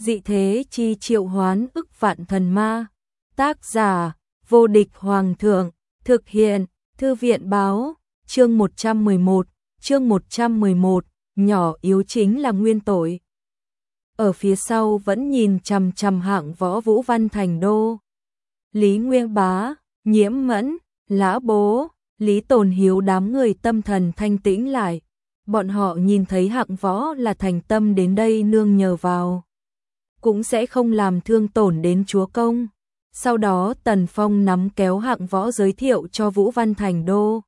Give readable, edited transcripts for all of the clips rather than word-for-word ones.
Dị thế chi triệu hoán ức vạn thần ma. Tác giả: Vô địch hoàng thượng. Thực hiện: Thư viện báo. Chương 111, nhỏ yếu chính là nguyên tội. Ở phía sau vẫn nhìn chằm chằm hạng võ Vũ Văn thành đô. Lý Nguyên Bá, Nhiễm Mẫn, Lã Bố, Lý Tồn Hiếu đám người tâm thần thanh tĩnh lại. Bọn họ nhìn thấy hạng võ là thành tâm đến đây nương nhờ vào, cũng sẽ không làm thương tổn đến chúa công. Sau đó Tần Phong nắm kéo hạng võ giới thiệu cho Vũ Văn thành đô.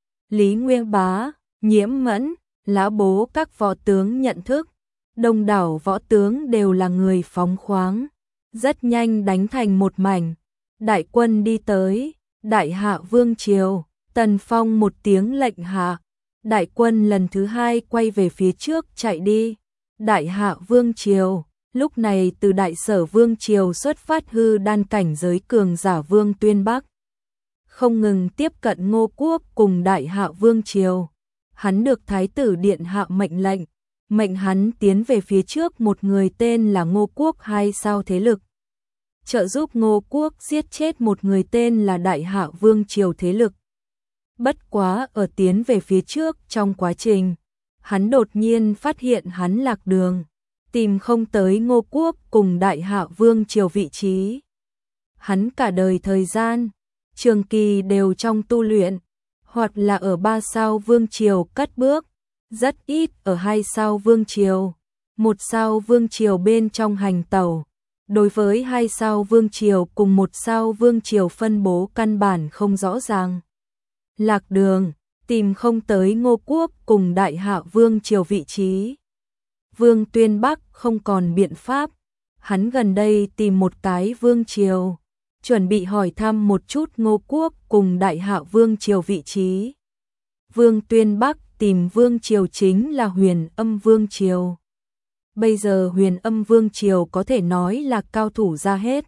Lý Nguyên Bá, Nhiễm Mẫn, Lã Bố các võ tướng nhận thức. Đông đảo võ tướng đều là người phóng khoáng, rất nhanh đánh thành một mảnh. Đại quân đi tới, đại hạ vương triều. Tần Phong một tiếng lệnh hạ, đại quân lần thứ hai quay về phía trước chạy đi. Đại hạ vương triều. Lúc này từ đại sở vương triều xuất phát hư đan cảnh giới cường giả Vương Tuyên Bắc, không ngừng tiếp cận Ngô Quốc cùng đại hạ vương triều. Hắn được thái tử điện hạ mệnh lệnh, mệnh hắn tiến về phía trước một người tên là Ngô Quốc 2 sao thế lực, trợ giúp Ngô Quốc giết chết một người tên là đại hạ vương triều thế lực. Bất quá ở tiến về phía trước trong quá trình, hắn đột nhiên phát hiện hắn lạc đường, tìm không tới Ngô Quốc cùng đại hạ vương triều vị trí. Hắn cả đời thời gian trường kỳ đều trong tu luyện, hoặc là ở 3 sao vương triều cất bước, rất ít ở 2 sao vương triều, 1 sao vương triều bên trong hành tẩu. Đối với 2 sao vương triều cùng 1 sao vương triều phân bố căn bản không rõ ràng. Lạc đường, tìm không tới Ngô Quốc cùng đại hạ vương triều vị trí. Vương Tuyên Bắc không còn biện pháp, hắn gần đây tìm một cái vương triều, chuẩn bị hỏi thăm một chút Ngô Quốc cùng đại hạ vương triều vị trí. Vương Tuyên Bắc tìm vương triều chính là Huyền Âm vương triều. Bây giờ Huyền Âm vương triều có thể nói là cao thủ ra hết.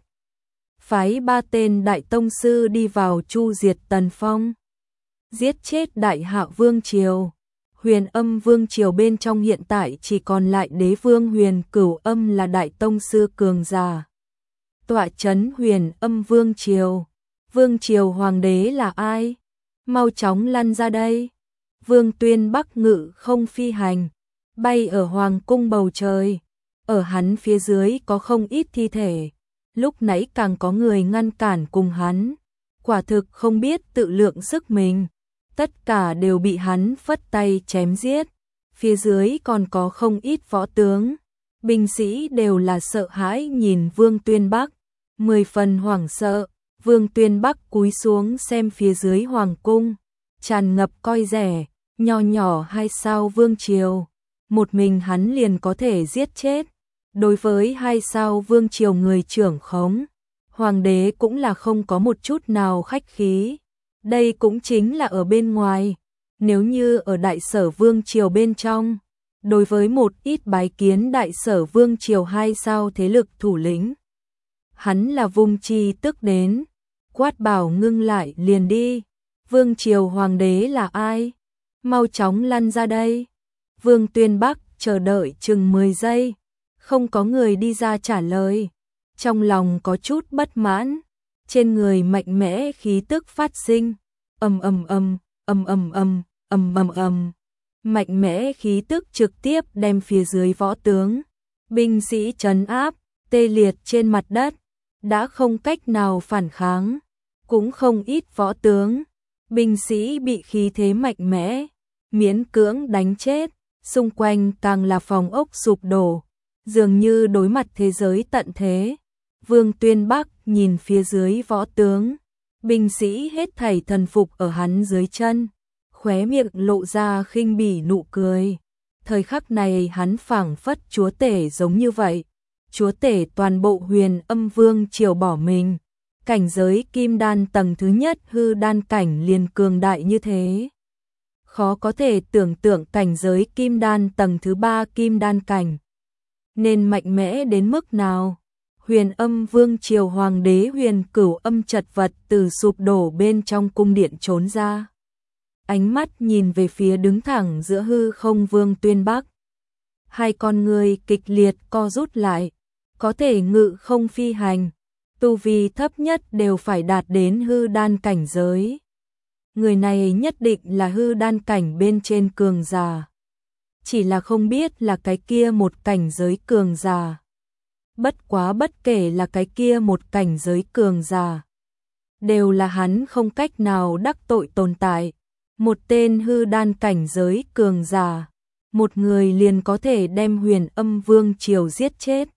Phái 3 tên đại tông sư đi vào chu diệt Tần Phong, giết chết đại hạ vương triều. Huyền Âm vương triều bên trong hiện tại chỉ còn lại đế vương Huyền Cửu Âm là đại tông sư cường giả, tọa chấn Huyền Âm vương triều. Vương triều hoàng đế là ai? Mau chóng lăn ra đây. Vương Tuyên Bắc ngự không phi hành, bay ở hoàng cung bầu trời. Ở hắn phía dưới có không ít thi thể, lúc nãy càng có người ngăn cản cùng hắn, quả thực không biết tự lượng sức mình. Tất cả đều bị hắn phất tay chém giết. Phía dưới còn có không ít võ tướng, binh sĩ đều là sợ hãi nhìn Vương Tuyên Bắc, 10 phần hoảng sợ. Vương Tuyên Bắc cúi xuống xem phía dưới hoàng cung, tràn ngập coi rẻ, nho nhỏ 2 sao vương triều, một mình hắn liền có thể giết chết. Đối với 2 sao vương triều người trưởng khống, hoàng đế cũng là không có một chút nào khách khí. Đây cũng chính là ở bên ngoài, nếu như ở đại sở vương triều bên trong, đối với một ít bái kiến đại sở vương triều 2 sao thế lực thủ lĩnh, hắn là vung chi tức đến, quát bảo ngưng lại liền đi. Vương triều hoàng đế là ai? Mau chóng lăn ra đây. Vương Tuyên Bắc chờ đợi chừng 10 giây, không có người đi ra trả lời, trong lòng có chút bất mãn. Trên người mạnh mẽ khí tức phát sinh, ầm ầm ầm, ầm ầm ầm, ầm ầm ầm. Mạnh mẽ khí tức trực tiếp đem phía dưới võ tướng, binh sĩ trấn áp, tê liệt trên mặt đất, đã không cách nào phản kháng. Cũng không ít võ tướng, binh sĩ bị khí thế mạnh mẽ miễn cưỡng đánh chết, xung quanh càng là phòng ốc sụp đổ, dường như đối mặt thế giới tận thế. Vương Tuyên Bắc nhìn phía dưới võ tướng, binh sĩ hết thảy thần phục ở hắn dưới chân, khóe miệng lộ ra khinh bỉ nụ cười. Thời khắc này hắn phảng phất chúa tể giống như vậy, chúa tể toàn bộ Huyền Âm vương triều bỏ mình. Cảnh giới kim đan tầng thứ nhất hư đan cảnh liền cường đại như thế, khó có thể tưởng tượng cảnh giới kim đan tầng thứ 3 kim đan cảnh nên mạnh mẽ đến mức nào. Huyền Âm vương triều hoàng đế Huyền Cửu Âm chật vật từ sụp đổ bên trong cung điện trốn ra, ánh mắt nhìn về phía đứng thẳng giữa hư không Vương Tuyên Bắc. Hai con người kịch liệt co rút lại, có thể ngự không phi hành, tu vi thấp nhất đều phải đạt đến hư đan cảnh giới. Người này nhất định là hư đan cảnh bên trên cường giả. Chỉ là không biết là cái kia một cảnh giới cường giả. Bất quá bất kể là cái kia một cảnh giới cường giả, đều là hắn không cách nào đắc tội tồn tại. Một tên hư đan cảnh giới cường giả, một người liền có thể đem Huyền Âm Vương triều giết chết.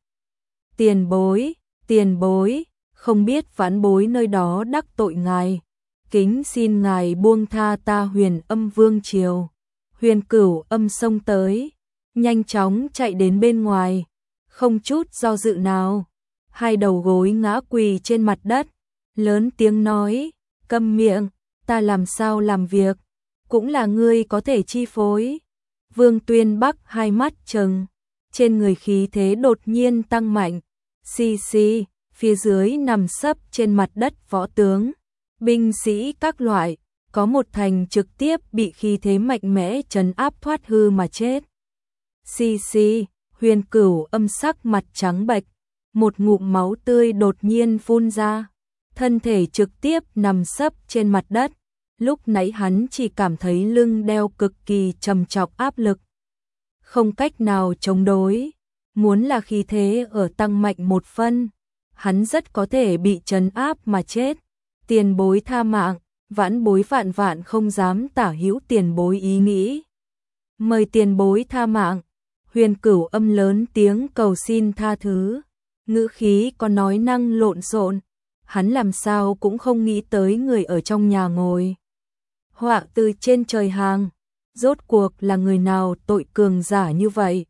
Tiền bối, không biết vãn bối nơi đó đắc tội ngài, kính xin ngài buông tha ta Huyền Âm Vương triều. Huyền Cửu Âm xông tới, nhanh chóng chạy đến bên ngoài, không chút do dự nào, hai đầu gối ngã quỳ trên mặt đất, lớn tiếng nói, câm miệng, ta làm sao làm việc, cũng là ngươi có thể chi phối. Vương Tuyên Bắc hai mắt trừng, trên người khí thế đột nhiên tăng mạnh, xì, phía dưới nằm sấp trên mặt đất võ tướng, binh sĩ các loại, có một thành trực tiếp bị khí thế mạnh mẽ trấn áp thoát hư mà chết. Xì, Huyền Cửu Âm sắc mặt trắng bệch, một ngụm máu tươi đột nhiên phun ra, thân thể trực tiếp nằm sấp trên mặt đất. Lúc nãy hắn chỉ cảm thấy lưng đeo cực kỳ trầm trọng áp lực, không cách nào chống đối. Muốn là khí thế ở tăng mạnh một phân, hắn rất có thể bị trấn áp mà chết. Tiền bối tha mạng, vãn bối vạn không dám tả hữu tiền bối ý nghĩ. Mời tiền bối tha mạng. Huyền Cửu Âm lớn tiếng cầu xin tha thứ, ngữ khí có nói năng lộn xộn. Hắn làm sao cũng không nghĩ tới người ở trong nhà ngồi họa từ trên trời hàng, rốt cuộc là người nào tội cường giả như vậy.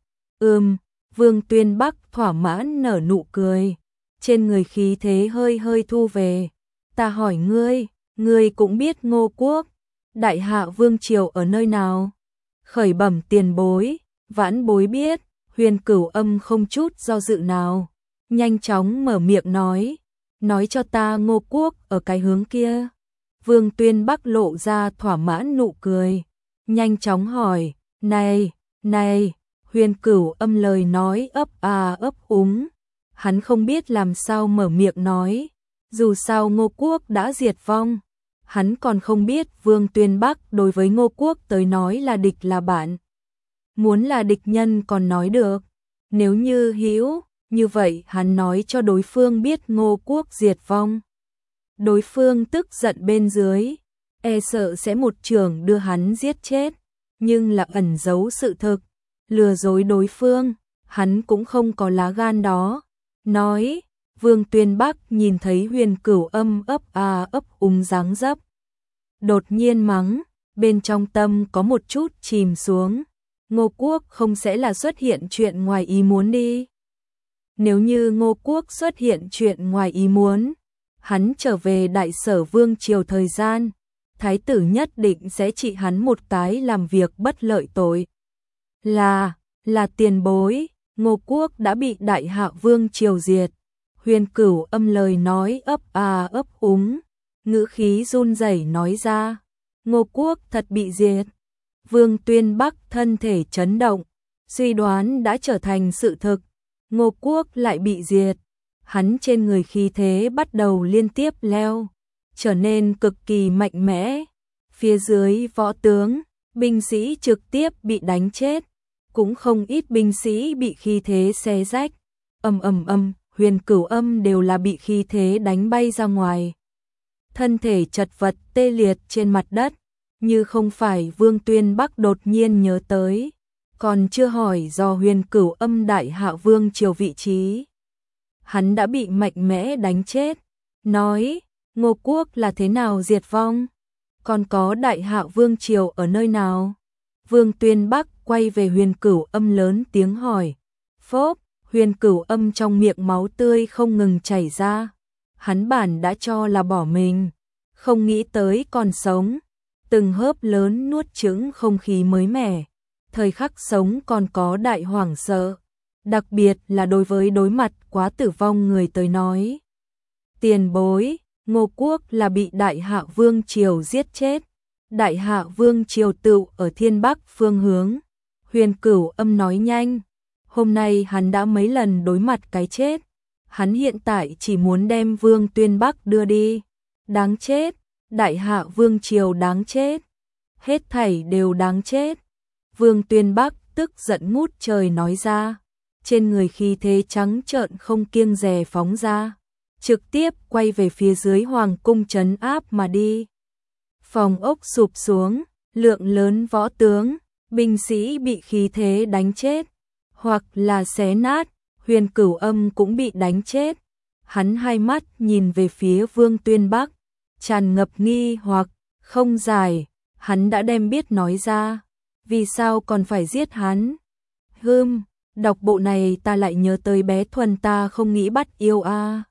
Vương Tuyên Bắc thỏa mãn nở nụ cười, trên người khí thế hơi thu về. Ta hỏi ngươi cũng biết Ngô Quốc, Đại Hạ Vương triều ở nơi nào? Khởi bẩm tiền bối, vãn bối biết. Huyền Cửu Âm không chút do dự nào, nhanh chóng mở miệng nói cho ta Ngô Quốc ở cái hướng kia. Vương Tuyên Bắc lộ ra thỏa mãn nụ cười, nhanh chóng hỏi, này, Huyền Cửu Âm lời nói ấp úng, hắn không biết làm sao mở miệng nói, dù sao Ngô Quốc đã diệt vong, hắn còn không biết Vương Tuyên Bắc đối với Ngô Quốc tới nói là địch là bạn. Muốn là địch nhân còn nói được, nếu như hữu, như vậy hắn nói cho đối phương biết Ngô Quốc diệt vong. Đối phương tức giận bên dưới, e sợ sẽ một chưởng đưa hắn giết chết, nhưng là ẩn giấu sự thực, lừa dối đối phương, hắn cũng không có lá gan đó. Nói, Vương Tuyên Bắc nhìn thấy Huyền Cửu Âm ấp úng dáng dấp, đột nhiên mắng, bên trong tâm có một chút chìm xuống. Ngô Quốc không sẽ là xuất hiện chuyện ngoài ý muốn đi. Nếu như Ngô Quốc xuất hiện chuyện ngoài ý muốn, hắn trở về Đại Sở Vương triều thời gian, thái tử nhất định sẽ trị hắn một cái làm việc bất lợi tội. Là tiền bối, Ngô Quốc đã bị Đại Hạ Vương triều diệt. Huyền Cửu Âm lời nói ấp úng, ngữ khí run rẩy nói ra, Ngô Quốc thật bị diệt. Vương Tuyên Bắc thân thể chấn động, suy đoán đã trở thành sự thực, Ngô Quốc lại bị diệt. Hắn trên người khí thế bắt đầu liên tiếp leo, trở nên cực kỳ mạnh mẽ. Phía dưới võ tướng, binh sĩ trực tiếp bị đánh chết, cũng không ít binh sĩ bị khí thế xé rách. Huyền Cửu Âm đều là bị khí thế đánh bay ra ngoài. Thân thể chật vật tê liệt trên mặt đất, như không phải Vương Tuyên Bắc đột nhiên nhớ tới, còn chưa hỏi do Huyền Cửu Âm Đại Hạ Vương triều vị trí. Hắn đã bị mạnh mẽ đánh chết, nói, Ngô Quốc là thế nào diệt vong? Còn có Đại Hạ Vương triều ở nơi nào? Vương Tuyên Bắc quay về Huyền Cửu Âm lớn tiếng hỏi. Phốp, Huyền Cửu Âm trong miệng máu tươi không ngừng chảy ra. Hắn bản đã cho là bỏ mình, không nghĩ tới còn sống. Từng hớp lớn nuốt chửng không khí mới mẻ, thời khắc sống còn có đại hoảng sợ, đặc biệt là đối với đối mặt quá tử vong người tới nói. Tiền bối, Ngô Quốc là bị Đại Hạ Vương triều giết chết. Đại Hạ Vương triều tựu ở Thiên Bắc phương hướng. Huyền Cửu Âm nói nhanh. Hôm nay hắn đã mấy lần đối mặt cái chết. Hắn hiện tại chỉ muốn đem Vương Tuyên Bắc đưa đi. Đáng chết, đại hạ vương triều đáng chết. Hết thảy đều đáng chết. Vương Tuyên Bắc tức giận ngút trời nói ra. Trên người khí thế trắng trợn không kiêng dè phóng ra. Trực tiếp quay về phía dưới hoàng cung trấn áp mà đi. Phòng ốc sụp xuống, lượng lớn võ tướng, binh sĩ bị khí thế đánh chết. Hoặc là xé nát, Huyền Cửu Âm cũng bị đánh chết. Hắn hai mắt nhìn về phía Vương Tuyên Bắc, tràn ngập nghi hoặc, không giải, hắn đã đem biết nói ra, vì sao còn phải giết hắn? Đọc bộ này ta lại nhớ tới bé Thuần ta không nghĩ bắt yêu a.